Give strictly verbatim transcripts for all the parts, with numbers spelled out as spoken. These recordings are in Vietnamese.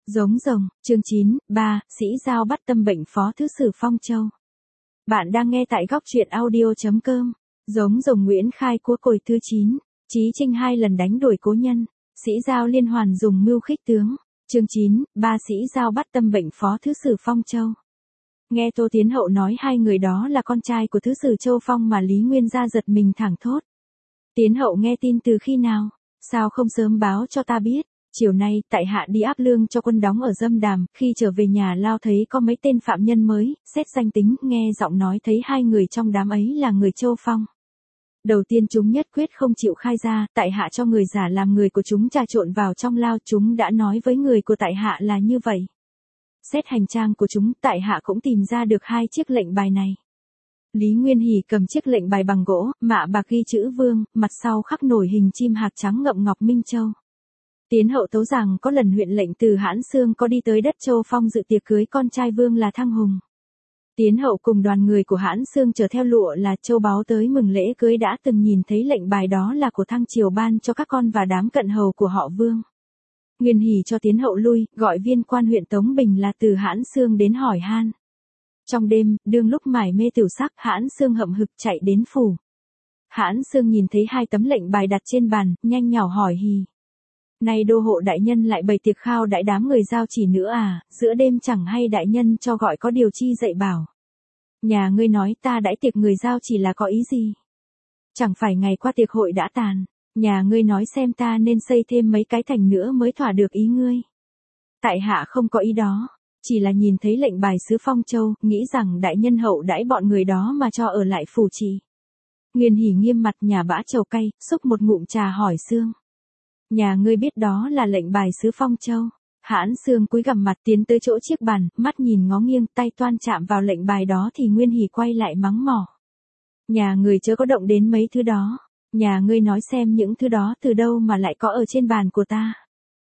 Giống rồng, chương chín, ba, Sĩ Giao bắt tâm bệnh Phó Thứ Sử Phong Châu. Bạn đang nghe tại góc truyện audio.com. Giống rồng Nguyễn Khai Cúa Cồi thứ chín, Chí Trinh hai lần đánh đuổi cố nhân, Sĩ Giao liên hoàn dùng mưu khích tướng. Chương chín, ba Sĩ Giao bắt tâm bệnh Phó Thứ Sử Phong Châu. Nghe Tô Tiến Hậu nói hai người đó là con trai của Thứ Sử Châu Phong mà Lý Nguyên gia giật mình thẳng thốt. Tiến Hậu nghe tin từ khi nào? Sao không sớm báo cho ta biết? Chiều nay, tại hạ đi áp lương cho quân đóng ở Dâm Đàm, khi trở về nhà lao thấy có mấy tên phạm nhân mới, xét danh tính, nghe giọng nói thấy hai người trong đám ấy là người Châu Phong. Đầu tiên chúng nhất quyết không chịu khai ra, tại hạ cho người giả làm người của chúng trà trộn vào trong lao, chúng đã nói với người của tại hạ là như vậy. Xét hành trang của chúng, tại hạ cũng tìm ra được hai chiếc lệnh bài này. Lý Nguyên Hỉ cầm chiếc lệnh bài bằng gỗ, mạ bạc ghi chữ Vương, mặt sau khắc nổi hình chim hạc trắng ngậm ngọc Minh Châu. Tiến Hậu tấu rằng có lần huyện lệnh từ Hãn Xương có đi tới đất Châu Phong dự tiệc cưới con trai Vương là Thăng Hùng. Tiến Hậu cùng đoàn người của Hãn Xương chở theo lụa là châu báu tới mừng lễ cưới đã từng nhìn thấy lệnh bài đó là của Thăng Triều ban cho các con và đám cận hầu của họ Vương. Nguyên Hỉ cho Tiến Hậu lui, gọi viên quan huyện Tống Bình là từ Hãn Xương đến hỏi han. Trong đêm, đương lúc mải mê tiểu sắc, Hãn Xương hậm hực chạy đến phủ. Hãn Xương nhìn thấy hai tấm lệnh bài đặt trên bàn, nhanh nhảu hỏi hì. Này đô hộ đại nhân lại bày tiệc khao đãi đám người giao chỉ nữa à, giữa đêm chẳng hay đại nhân cho gọi có điều chi dạy bảo. Nhà ngươi nói ta đãi tiệc người giao chỉ là có ý gì? Chẳng phải ngày qua tiệc hội đã tàn, nhà ngươi nói xem ta nên xây thêm mấy cái thành nữa mới thỏa được ý ngươi. Tại hạ không có ý đó, chỉ là nhìn thấy lệnh bài sứ Phong Châu, nghĩ rằng đại nhân hậu đãi bọn người đó mà cho ở lại phủ trì. Nguyên Hỉ nghiêm mặt nhà bã trầu cay, xúc một ngụm trà hỏi Xương. Nhà ngươi biết đó là lệnh bài sứ Phong Châu. Hãn Xương cúi gằm mặt tiến tới chỗ chiếc bàn, mắt nhìn ngó nghiêng, tay toan chạm vào lệnh bài đó thì Nguyên Hỉ quay lại mắng mỏ. Nhà người chớ có động đến mấy thứ đó. Nhà ngươi nói xem những thứ đó từ đâu mà lại có ở trên bàn của ta.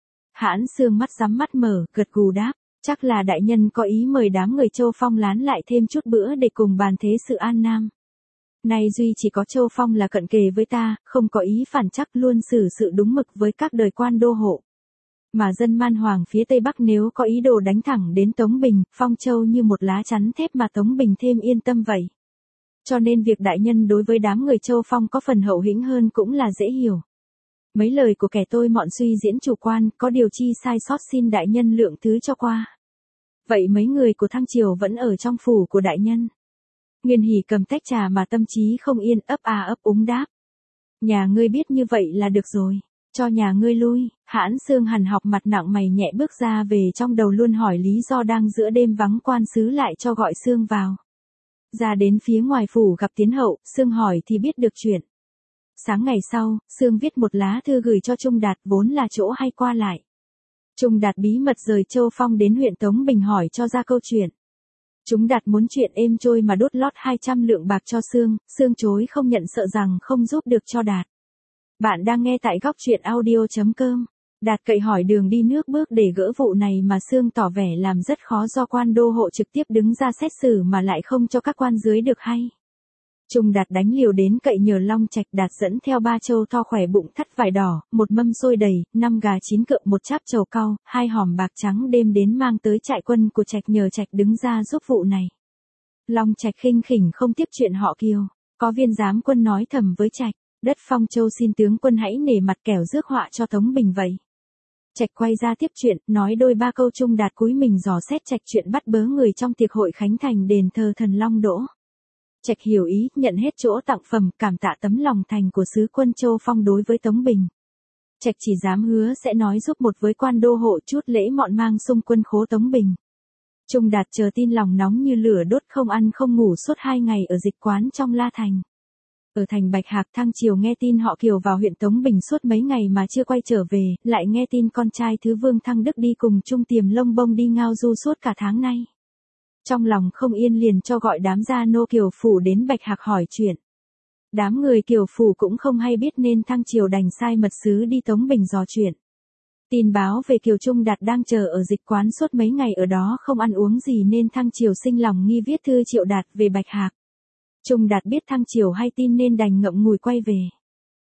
Hãn Xương mắt rắm mắt mở, gật gù đáp. Chắc là đại nhân có ý mời đám người Châu Phong lán lại thêm chút bữa để cùng bàn thế sự an nam. Nay duy chỉ có Châu Phong là cận kề với ta, không có ý phản chắc luôn xử sự đúng mực với các đời quan đô hộ. Mà dân Man Hoàng phía Tây Bắc nếu có ý đồ đánh thẳng đến Tống Bình, Phong Châu như một lá chắn thép mà Tống Bình thêm yên tâm vậy. Cho nên việc đại nhân đối với đám người Châu Phong có phần hậu hĩnh hơn cũng là dễ hiểu. Mấy lời của kẻ tôi mọn suy diễn chủ quan, có điều chi sai sót xin đại nhân lượng thứ cho qua. Vậy mấy người của Thăng Triều vẫn ở trong phủ của đại nhân. Nguyên Hỉ cầm tách trà mà tâm trí không yên, ấp à ấp úng đáp. Nhà ngươi biết như vậy là được rồi, cho nhà ngươi lui. Hãn Xương hằn học mặt nặng mày nhẹ bước ra về trong đầu luôn hỏi lý do đang giữa đêm vắng quan sứ lại cho gọi Xương vào. Ra đến phía ngoài phủ gặp Tiến Hậu, Xương hỏi thì biết được chuyện. Sáng ngày sau, Xương viết một lá thư gửi cho Trung Đạt vốn là chỗ hay qua lại. Trung Đạt bí mật rời Châu Phong đến huyện Tống Bình hỏi cho ra câu chuyện. Chúng Đạt muốn chuyện êm trôi mà đốt lót hai trăm lượng bạc cho Xương, Xương chối không nhận sợ rằng không giúp được cho Đạt. Bạn đang nghe tại góc truyện audio.com. Đạt cậy hỏi đường đi nước bước để gỡ vụ này mà Xương tỏ vẻ làm rất khó do quan đô hộ trực tiếp đứng ra xét xử mà lại không cho các quan dưới được hay. Trung Đạt đánh liều đến cậy nhờ Long Trạch. Đạt dẫn theo ba trâu to khỏe bụng thắt vải đỏ, một mâm xôi đầy, năm gà chín cựa, một cháp trầu cau, hai hòm bạc trắng đêm đến mang tới trại quân của Trạch nhờ Trạch đứng ra giúp vụ này. Long Trạch khinh khỉnh không tiếp chuyện họ Kiều, có viên giám quân nói thầm với Trạch, đất Phong Châu xin tướng quân hãy nể mặt kẻo rước họa cho Tống Bình vậy. Trạch quay ra tiếp chuyện, nói đôi ba câu. Trung Đạt cúi mình dò xét Trạch chuyện bắt bớ người trong tiệc hội khánh thành đền thờ thần Long Đỗ. Trạch hiểu ý, nhận hết chỗ tặng phẩm, cảm tạ tấm lòng thành của sứ quân Châu Phong đối với Tống Bình. Trạch chỉ dám hứa sẽ nói giúp một với quan đô hộ chút lễ mọn mang xung quân khố Tống Bình. Trung Đạt chờ tin lòng nóng như lửa đốt, không ăn không ngủ suốt hai ngày ở dịch quán trong La Thành. Ở thành Bạch Hạc, Thăng Triều nghe tin họ Kiều vào huyện Tống Bình suốt mấy ngày mà chưa quay trở về, lại nghe tin con trai thứ Vương Thăng Đức đi cùng Trung Tiềm Lông Bông đi ngao du suốt cả tháng nay. Trong lòng không yên liền cho gọi đám gia nô Kiều phủ đến Bạch Hạc hỏi chuyện. Đám người Kiều phủ cũng không hay biết nên Thăng Triều đành sai mật sứ đi Tống Bình dò chuyện. Tin báo về Kiều Trung Đạt đang chờ ở dịch quán suốt mấy ngày ở đó không ăn uống gì nên Thăng Triều sinh lòng nghi viết thư triệu Đạt về Bạch Hạc. Trung Đạt biết Thăng Triều hay tin nên đành ngậm ngùi quay về.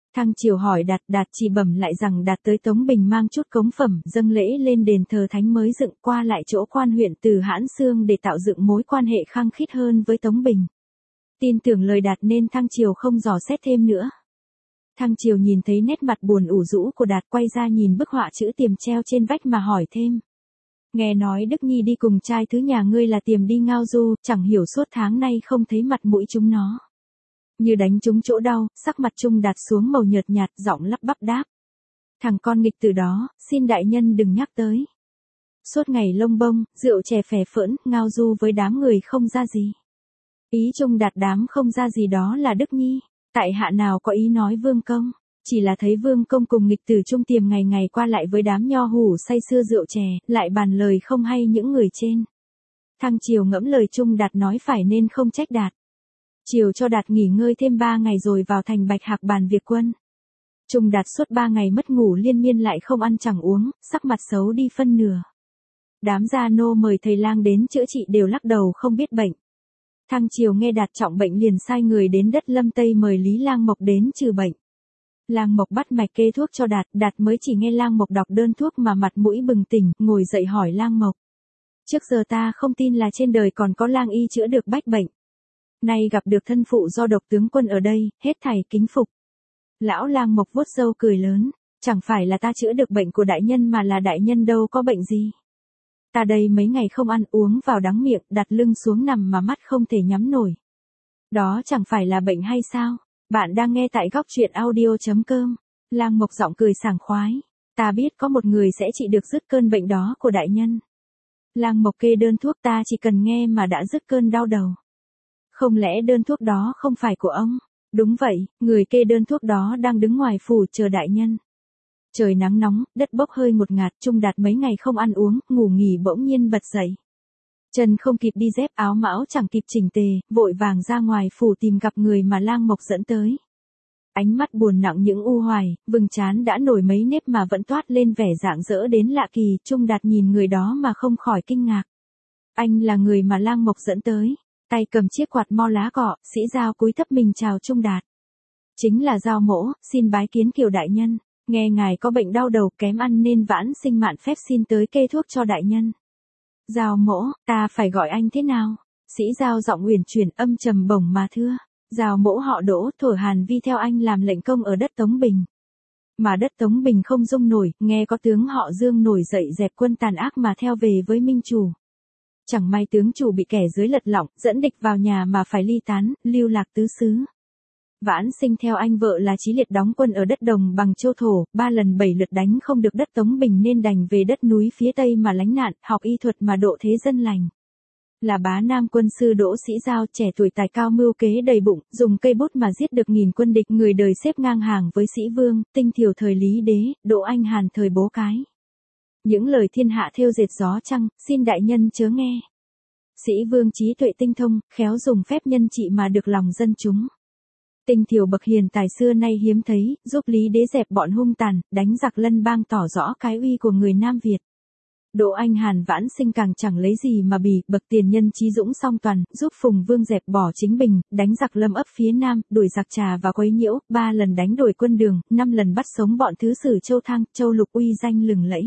Thăng Triều hỏi Đạt, Đạt chỉ bẩm lại rằng Đạt tới Tống Bình mang chút cống phẩm, dâng lễ lên đền thờ thánh mới dựng, qua lại chỗ quan huyện từ Hãn Xương để tạo dựng mối quan hệ khăng khít hơn với Tống Bình. Tin tưởng lời Đạt nên Thăng Triều không dò xét thêm nữa. Thăng Triều nhìn thấy nét mặt buồn ủ rũ của Đạt, quay ra nhìn bức họa chữ Tiềm treo trên vách mà hỏi thêm. Nghe nói Đức Nhi đi cùng trai thứ nhà ngươi là Tiềm đi ngao du, chẳng hiểu suốt tháng nay không thấy mặt mũi chúng nó. Như đánh trúng chỗ đau, sắc mặt Trung Đạt xuống màu nhợt nhạt, giọng lắp bắp đáp. Thằng con nghịch từ đó, xin đại nhân đừng nhắc tới. Suốt ngày lông bông, rượu chè phè phỡn, ngao du với đám người không ra gì. Ý Trung Đạt đám không ra gì đó là Đức Nhi, tại hạ nào có ý nói Vương Công, chỉ là thấy Vương Công cùng nghịch tử Trung Tiềm ngày ngày qua lại với đám nho hủ say sưa rượu chè, lại bàn lời không hay những người trên. Thăng Triều ngẫm lời Trung Đạt nói phải nên không trách Đạt. Chiều cho Đạt nghỉ ngơi thêm ba ngày rồi vào thành Bạch Hạc bàn việc quân. Trung Đạt suốt ba ngày mất ngủ liên miên lại không ăn chẳng uống, sắc mặt xấu đi phân nửa. Đám gia nô mời thầy lang đến chữa trị đều lắc đầu không biết bệnh. Thăng Triều nghe Đạt trọng bệnh liền sai người đến đất Lâm Tây mời Lý Lang Mộc đến trừ bệnh. Lang Mộc bắt mạch kê thuốc cho Đạt, Đạt mới chỉ nghe Lang Mộc đọc đơn thuốc mà mặt mũi bừng tỉnh, ngồi dậy hỏi Lang Mộc. Trước giờ ta không tin là trên đời còn có lang y chữa được bách bệnh. Nay gặp được thân phụ do Độc tướng quân ở đây, hết thảy kính phục. Lão Lang Mộc vuốt râu cười lớn, chẳng phải là ta chữa được bệnh của đại nhân mà là đại nhân đâu có bệnh gì. Ta đây mấy ngày không ăn uống vào đắng miệng, đặt lưng xuống nằm mà mắt không thể nhắm nổi. Đó chẳng phải là bệnh hay sao? Bạn đang nghe tại góc truyện audio chấm com. Lang Mộc giọng cười sảng khoái. Ta biết có một người sẽ trị được dứt cơn bệnh đó của đại nhân. Lang Mộc kê đơn thuốc ta chỉ cần nghe mà đã dứt cơn đau đầu. Không lẽ đơn thuốc đó không phải của ông? Đúng vậy, người kê đơn thuốc đó đang đứng ngoài phủ chờ đại nhân. Trời nắng nóng, đất bốc hơi ngột ngạt, Trung Đạt mấy ngày không ăn uống, ngủ nghỉ bỗng nhiên bật dậy. Chân không kịp đi dép, áo mão chẳng kịp chỉnh tề, vội vàng ra ngoài phủ tìm gặp người mà Lang Mộc dẫn tới. Ánh mắt buồn nặng những u hoài, vầng trán đã nổi mấy nếp mà vẫn toát lên vẻ rạng rỡ đến lạ kỳ, Trung Đạt nhìn người đó mà không khỏi kinh ngạc. Anh là người mà Lang Mộc dẫn tới, tay cầm chiếc quạt mo lá cọ, Sĩ Giao cúi thấp mình chào Trung Đạt. Chính là Giao mỗ, xin bái kiến Kiều đại nhân, nghe ngài có bệnh đau đầu kém ăn nên vãn sinh mạn phép xin tới kê thuốc cho đại nhân. Giao mỗ, ta phải gọi anh thế nào? Sĩ Giao giọng uyển chuyển âm trầm bổng mà thưa. Giao mỗ họ Đỗ, thổ Hàn Vi theo anh làm lệnh công ở đất Tống Bình. Mà đất Tống Bình không dung nổi, nghe có tướng họ Dương nổi dậy dẹp quân tàn ác mà theo về với Minh Chủ. Chẳng may tướng chủ bị kẻ dưới lật lọng, dẫn địch vào nhà mà phải ly tán, lưu lạc tứ xứ. Vãn sinh theo anh vợ là Chí Liệt đóng quân ở đất Đồng Bằng Châu Thổ, ba lần bảy lượt đánh không được đất Tống Bình nên đành về đất núi phía Tây mà lánh nạn, học y thuật mà độ thế dân lành. Là bá nam quân sư Đỗ Sĩ Giao, trẻ tuổi tài cao mưu kế đầy bụng, dùng cây bút mà giết được nghìn quân địch, người đời xếp ngang hàng với Sĩ Vương, Tinh Thiều thời Lý Đế, Đỗ Anh Hàn thời Bố Cái. Những lời thiên hạ thêu dệt gió trăng, xin đại nhân chớ nghe. Sĩ Vương trí tuệ tinh thông, khéo dùng phép nhân trị mà được lòng dân chúng. Tinh Thiều bậc hiền tài xưa nay hiếm thấy, giúp Lý Đế dẹp bọn hung tàn, đánh giặc lân bang tỏ rõ cái uy của người Nam Việt. Đỗ Anh Hàn vãn sinh càng chẳng lấy gì mà bì, bậc tiền nhân trí dũng song toàn, giúp Phùng Vương dẹp bỏ Chính Bình, đánh giặc Lâm ấp phía Nam, đuổi giặc Trà và quấy nhiễu, ba lần đánh đuổi quân Đường, năm lần bắt sống bọn thứ sử Châu Thang, Châu Lục uy danh lừng lẫy.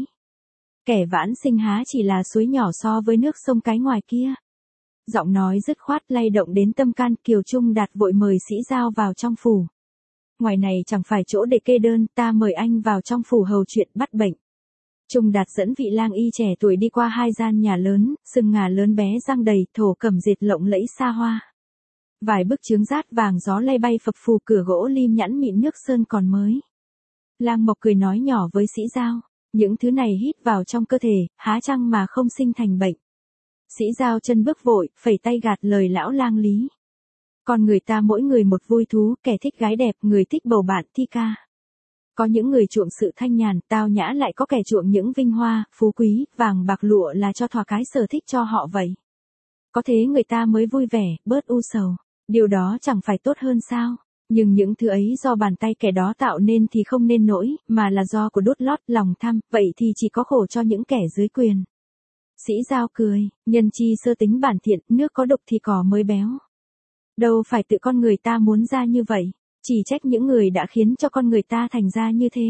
Kẻ vãn sinh há chỉ là suối nhỏ so với nước sông cái ngoài kia. Giọng nói dứt khoát lay động đến tâm can, Kiều Trung Đạt vội mời Sĩ Giao vào trong phủ. Ngoài này chẳng phải chỗ để kê đơn, ta mời anh vào trong phủ hầu chuyện bắt bệnh. Trung Đạt dẫn vị lang y trẻ tuổi đi qua hai gian nhà lớn, sừng ngà lớn bé răng đầy, thổ cẩm dệt lộng lẫy xa hoa. Vài bức chướng rát vàng gió lay bay phập phù, cửa gỗ lim nhẵn mịn nước sơn còn mới. Lang Mộc cười nói nhỏ với Sĩ Giao, những thứ này hít vào trong cơ thể, há chăng mà không sinh thành bệnh. Sĩ Giao chân bước vội, phẩy tay gạt lời lão lang Lý. Con người ta mỗi người một vui thú, kẻ thích gái đẹp, người thích bầu bạn thi ca. Có những người chuộng sự thanh nhàn, tao nhã, lại có kẻ chuộng những vinh hoa, phú quý, vàng bạc lụa là cho thỏa cái sở thích cho họ vậy. Có thế người ta mới vui vẻ, bớt u sầu. Điều đó chẳng phải tốt hơn sao? Nhưng những thứ ấy do bàn tay kẻ đó tạo nên thì không nên nỗi, mà là do của đốt lót, lòng tham, vậy thì chỉ có khổ cho những kẻ dưới quyền. Sĩ Giao cười, nhân chi sơ tính bản thiện, nước có độc thì cỏ mới béo. Đâu phải tự con người ta muốn ra như vậy. Chỉ trách những người đã khiến cho con người ta thành ra như thế.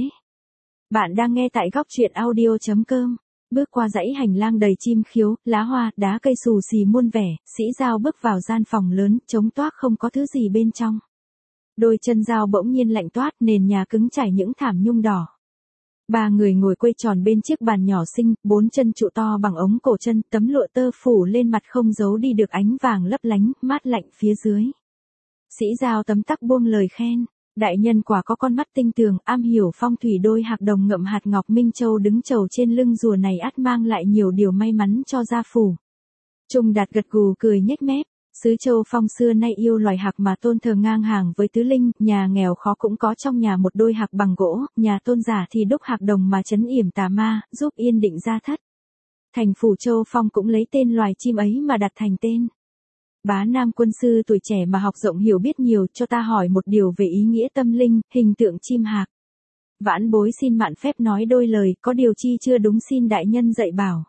Bạn đang nghe tại góc truyện audio chấm com. Bước qua dãy hành lang đầy chim khiếu, lá hoa, đá cây xù xì muôn vẻ, Sĩ Giao bước vào gian phòng lớn, trống toác không có thứ gì bên trong. Đôi chân Giao bỗng nhiên lạnh toát, nền nhà cứng trải những thảm nhung đỏ. Ba người ngồi quây tròn bên chiếc bàn nhỏ xinh, bốn chân trụ to bằng ống cổ chân, tấm lụa tơ phủ lên mặt không giấu đi được ánh vàng lấp lánh, mát lạnh phía dưới. Sĩ Giao tấm tắc buông lời khen. Đại nhân quả có con mắt tinh tường, am hiểu phong thủy, đôi hạc đồng ngậm hạt ngọc minh châu đứng chầu trên lưng rùa này ắt mang lại nhiều điều may mắn cho gia phủ. Trung Đạt gật gù cười nhếch mép. Xứ Châu Phong xưa nay yêu loài hạc mà tôn thờ ngang hàng với tứ linh, nhà nghèo khó cũng có trong nhà một đôi hạc bằng gỗ, nhà tôn giả thì đúc hạc đồng mà trấn yểm tà ma, giúp yên định gia thất. Thành phủ Châu Phong cũng lấy tên loài chim ấy mà đặt thành tên. Bá Nam quân sư tuổi trẻ mà học rộng hiểu biết nhiều, cho ta hỏi một điều về ý nghĩa tâm linh, hình tượng chim hạc. Vãn bối xin mạn phép nói đôi lời, có điều chi chưa đúng xin đại nhân dạy bảo.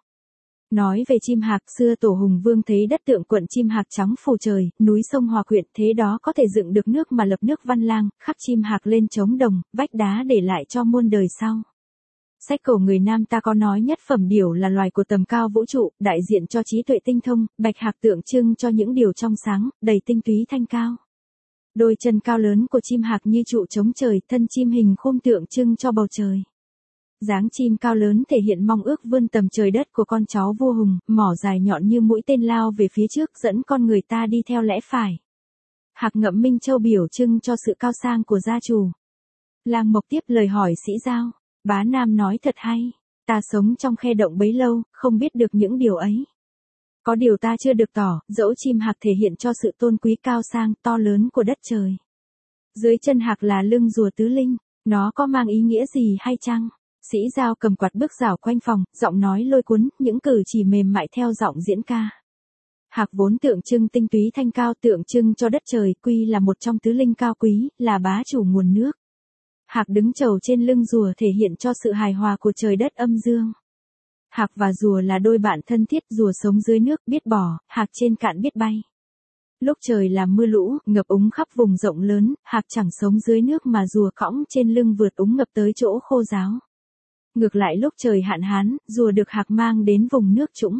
Nói về chim hạc, xưa tổ Hùng Vương thấy đất tượng quận chim hạc trắng phủ trời, núi sông hòa quyện, thế đó có thể dựng được nước mà lập nước văn lang, khắc chim hạc lên trống đồng, vách đá để lại cho muôn đời sau. Sách cổ người Nam ta có nói nhất phẩm điểu là loài của tầm cao vũ trụ, đại diện cho trí tuệ tinh thông, bạch hạc tượng trưng cho những điều trong sáng, đầy tinh túy thanh cao. Đôi chân cao lớn của chim hạc như trụ chống trời, thân chim hình khum tượng trưng cho bầu trời. Dáng chim cao lớn thể hiện mong ước vươn tầm trời đất của con cháu vua Hùng, mỏ dài nhọn như mũi tên lao về phía trước dẫn con người ta đi theo lẽ phải. Hạc ngậm minh châu biểu trưng cho sự cao sang của gia chủ. Lang Mộc tiếp lời hỏi Sĩ Giao. Bá Nam nói thật hay, ta sống trong khe động bấy lâu, không biết được những điều ấy. Có điều ta chưa được tỏ, dẫu chim hạc thể hiện cho sự tôn quý cao sang, to lớn của đất trời. Dưới chân hạc là lưng rùa tứ linh, nó có mang ý nghĩa gì hay chăng? Sĩ Giao cầm quạt bước rảo quanh phòng, giọng nói lôi cuốn, những cử chỉ mềm mại theo giọng diễn ca. Hạc vốn tượng trưng tinh túy thanh cao, tượng trưng cho đất trời, quy là một trong tứ linh cao quý, là bá chủ nguồn nước. Hạc đứng chầu trên lưng rùa thể hiện cho sự hài hòa của trời đất âm dương. Hạc và rùa là đôi bạn thân thiết, rùa sống dưới nước biết bò, hạc trên cạn biết bay. Lúc trời làm mưa lũ, ngập úng khắp vùng rộng lớn, hạc chẳng sống dưới nước mà rùa cõng trên lưng vượt úng ngập tới chỗ khô ráo. Ngược lại lúc trời hạn hán, rùa được hạc mang đến vùng nước trũng.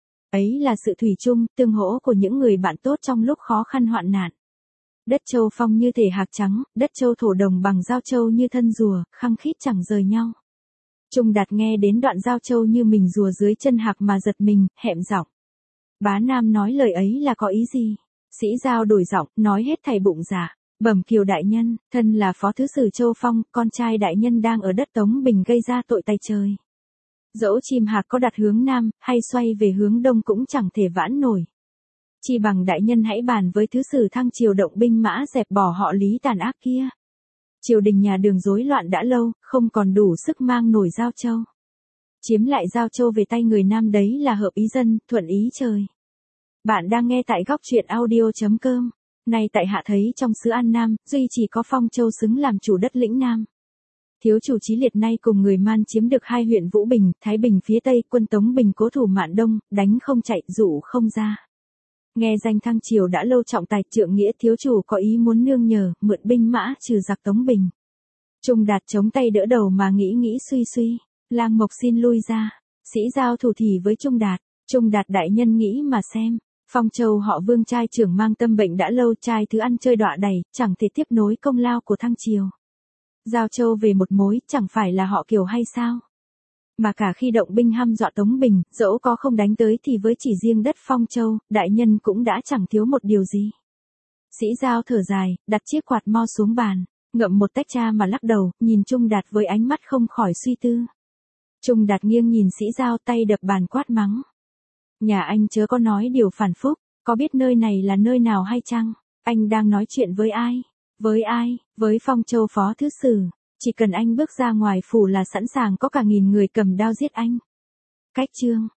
Ấy là sự thủy chung, tương hỗ của những người bạn tốt trong lúc khó khăn hoạn nạn. Đất Châu Phong như thể hạc trắng, đất Châu Thổ đồng bằng Giao Châu như thân rùa, khăng khít chẳng rời nhau. Trung Đạt nghe đến đoạn Giao Châu như mình rùa dưới chân hạc mà giật mình, hẹm giọng. Bá Nam nói lời ấy là có ý gì? Sĩ Giao đổi giọng, nói hết thảy bụng dạ. Bẩm Kiều đại nhân, thân là phó thứ sử Châu Phong, con trai đại nhân đang ở đất Tống Bình gây ra tội tày trời. Dẫu chim hạc có đặt hướng Nam, hay xoay về hướng Đông cũng chẳng thể vãn nổi. Chi bằng đại nhân hãy bàn với thứ sử Thăng triều động binh mã dẹp bỏ họ Lý tàn ác kia. Triều đình nhà Đường rối loạn đã lâu, không còn đủ sức mang nổi Giao Châu. Chiếm lại Giao Châu về tay người Nam đấy là hợp ý dân, thuận ý trời. Bạn đang nghe tại góc truyện audio chấm com. Nay tại hạ thấy trong xứ An Nam, duy chỉ có Phong Châu xứng làm chủ đất lĩnh Nam. Thiếu chủ Chí Liệt nay cùng người Man chiếm được hai huyện Vũ Bình, Thái Bình phía Tây, quân Tống Bình cố thủ Mạn Đông, đánh không chạy, dụ không ra. Nghe danh Thăng triều đã lâu trọng tài, trượng nghĩa thiếu chủ có ý muốn nương nhờ, mượn binh mã trừ giặc Tống Bình. Trung Đạt chống tay đỡ đầu mà nghĩ nghĩ suy suy. Lang Mộc xin lui ra. Sĩ Giao thủ thỉ với Trung Đạt. Trung Đạt đại nhân nghĩ mà xem. Phong Châu họ Vương trai trưởng mang tâm bệnh đã lâu, trai thứ ăn chơi đọa đầy, chẳng thể tiếp nối công lao của Thăng triều. Giao Châu về một mối, chẳng phải là họ Kiều hay sao? Mà cả khi động binh hăm dọa Tống Bình, dẫu có không đánh tới thì với chỉ riêng đất Phong Châu, đại nhân cũng đã chẳng thiếu một điều gì. Sĩ Giao thở dài, đặt chiếc quạt mo xuống bàn, ngậm một tách trà mà lắc đầu, nhìn Trung Đạt với ánh mắt không khỏi suy tư. Trung Đạt nghiêng nhìn Sĩ Giao, tay đập bàn quát mắng. Nhà anh chớ có nói điều phản phúc, có biết nơi này là nơi nào hay chăng? Anh đang nói chuyện với ai? Với ai? Với Phong Châu phó thứ sử. Chỉ cần anh bước ra ngoài phủ là sẵn sàng có cả nghìn người cầm đao giết anh. Cách chương,